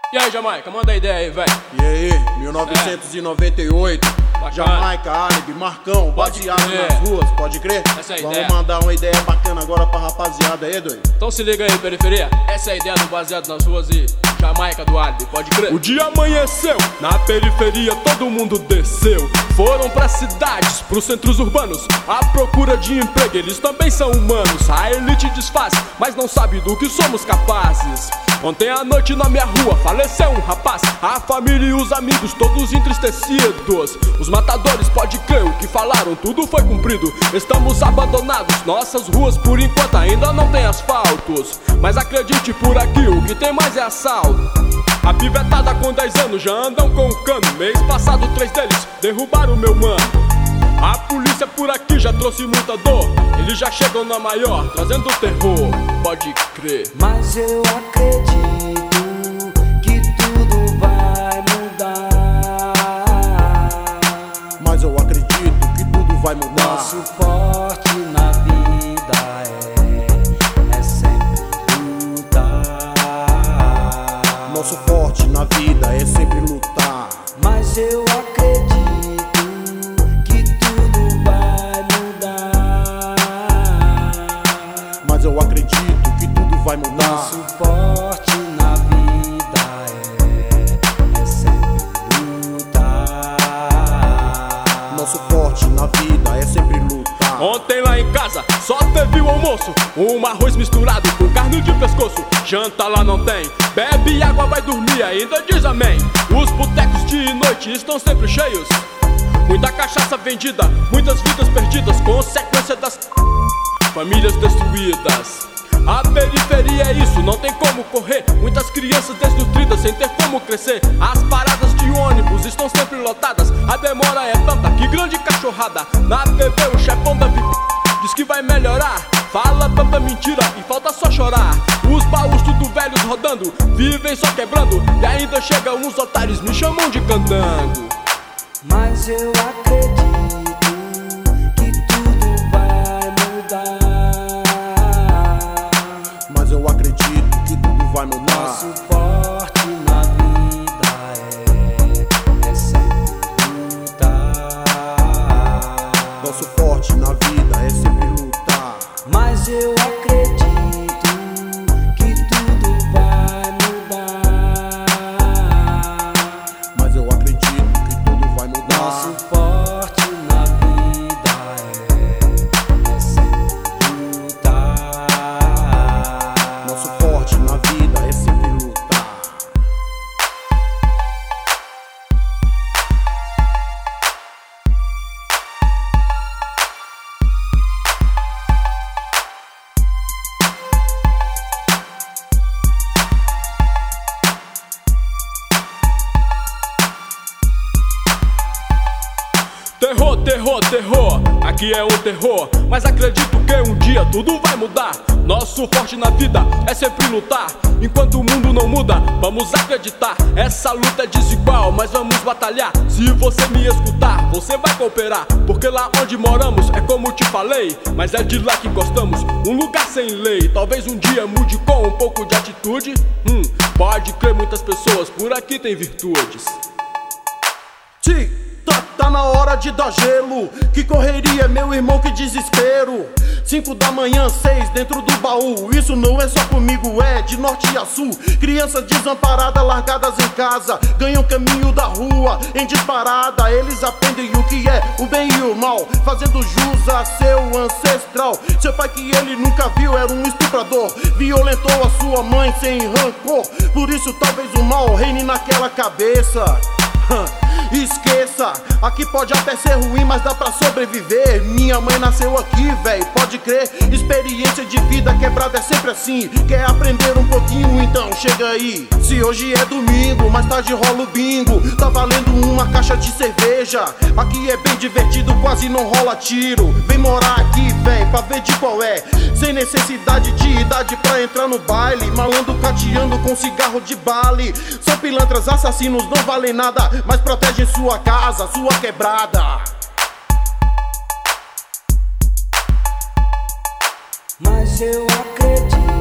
E aí, Jamaica, manda a ideia aí, velho. E aí, 1998, Bacana. Jamaica, Alibi, Marcão, Pode baseado crer. nas ruas, pode crer? Essa é a Vamos ideia. mandar uma ideia bacana agora pra rapaziada aí, doido. Então se liga aí, periferia. Essa é a ideia do Baseado nas Ruas e Jamaica do Alibi, pode crer? O dia amanheceu, na periferia todo mundo desceu. Foram pras cidades, Pros centros urbanos, à procura de emprego, eles também são humanos. A elite desfaz, mas não sabe do que somos capazes. Ontem à noite na minha rua faleceu um rapaz. A família e os amigos todos entristecidos. Os matadores, pode crer, o que falaram tudo foi cumprido. Estamos abandonados, nossas ruas por enquanto ainda não tem asfaltos. Mas acredite, por aqui o que tem mais é assalto. A pivetada com 10 anos já andam com o cano. Mês passado 3 deles derrubaram meu mano. A polícia por aqui já trouxe muita dor. Eles já chegam na maior, trazendo terror, pode crer. Mas eu acredito que tudo vai mudar. Mas eu acredito que tudo vai mudar. Nosso forte na vida é sempre lutar. Nosso forte na vida é sempre lutar. Mas eu acredito que tudo vai mudar. Mas eu acredito que tudo vai mudar. Nosso forte na vida é sempre lutar. Nosso forte na vida é sempre lutar. Ontem lá em casa só teve o almoço, um arroz misturado com carne de pescoço. Janta lá não tem, bebe água, vai dormir, ainda diz amém. Os botecos de noite estão sempre cheios. Muita cachaça vendida, muitas vidas perdidas, consequência das famílias destruídas. A periferia é isso, não tem como correr. Muitas crianças desnutridas sem ter como crescer. As paradas de ônibus estão sempre lotadas. A demora é tanta, que grande cachorrada. Na TV o chefão da VIP diz que vai melhorar. Fala tanta mentira e falta só chorar. Os baús tudo velhos rodando, vivem só quebrando. E ainda chegam uns otários, me chamam de candango. Mas eu acredito que tudo vai mudar. Mas eu acredito que tudo vai mudar. Nosso forte na vida é sempre lutar. Nosso forte na vida é sempre lutar. Mas eu acredito que tudo vai mudar. Mas eu acredito que tudo vai mudar. Nosso forte na vida é sempre lutar. Nosso forte na vida é sempre lutar. Terror, terror, terror, aqui é um terror. Mas acredito que um dia tudo vai mudar. Nosso forte na vida é sempre lutar. Enquanto o mundo não muda, vamos acreditar. Essa luta é desigual, mas vamos batalhar. Se você me escutar, você vai cooperar. Porque lá onde moramos é como te falei, mas é de lá que gostamos, um lugar sem lei. Talvez um dia mude com um pouco de atitude. Pode crer, muitas pessoas por aqui têm virtudes. Tá na hora de dar gelo. Que correria, meu irmão, que desespero. 5 da manhã, 6 dentro do baú. Isso não é só comigo, é de norte a sul. Crianças desamparadas, largadas em casa, ganham caminho da rua em disparada. Eles aprendem o que é o bem e o mal, fazendo jus a seu ancestral. Seu pai que ele nunca viu era um estuprador, violentou a sua mãe sem rancor. Por isso talvez o mal reine naquela cabeça. Esqueça, aqui pode até ser ruim, mas dá pra sobreviver. Minha mãe nasceu aqui, véi, pode crer. Experiência de vida quebrada é sempre assim. Quer aprender um pouquinho? Então chega aí. Se hoje é domingo, mais tarde rola o bingo. Tá valendo uma caixa de cerveja. Aqui é bem divertido, quase não rola tiro. Vem morar aqui, véi, pra ver de qual é. Sem necessidade de idade pra entrar no baile. Malandro cateando com cigarro de bale. São pilantras, assassinos, não valem nada, mas protegem sua casa, sua quebrada. Mas eu acredito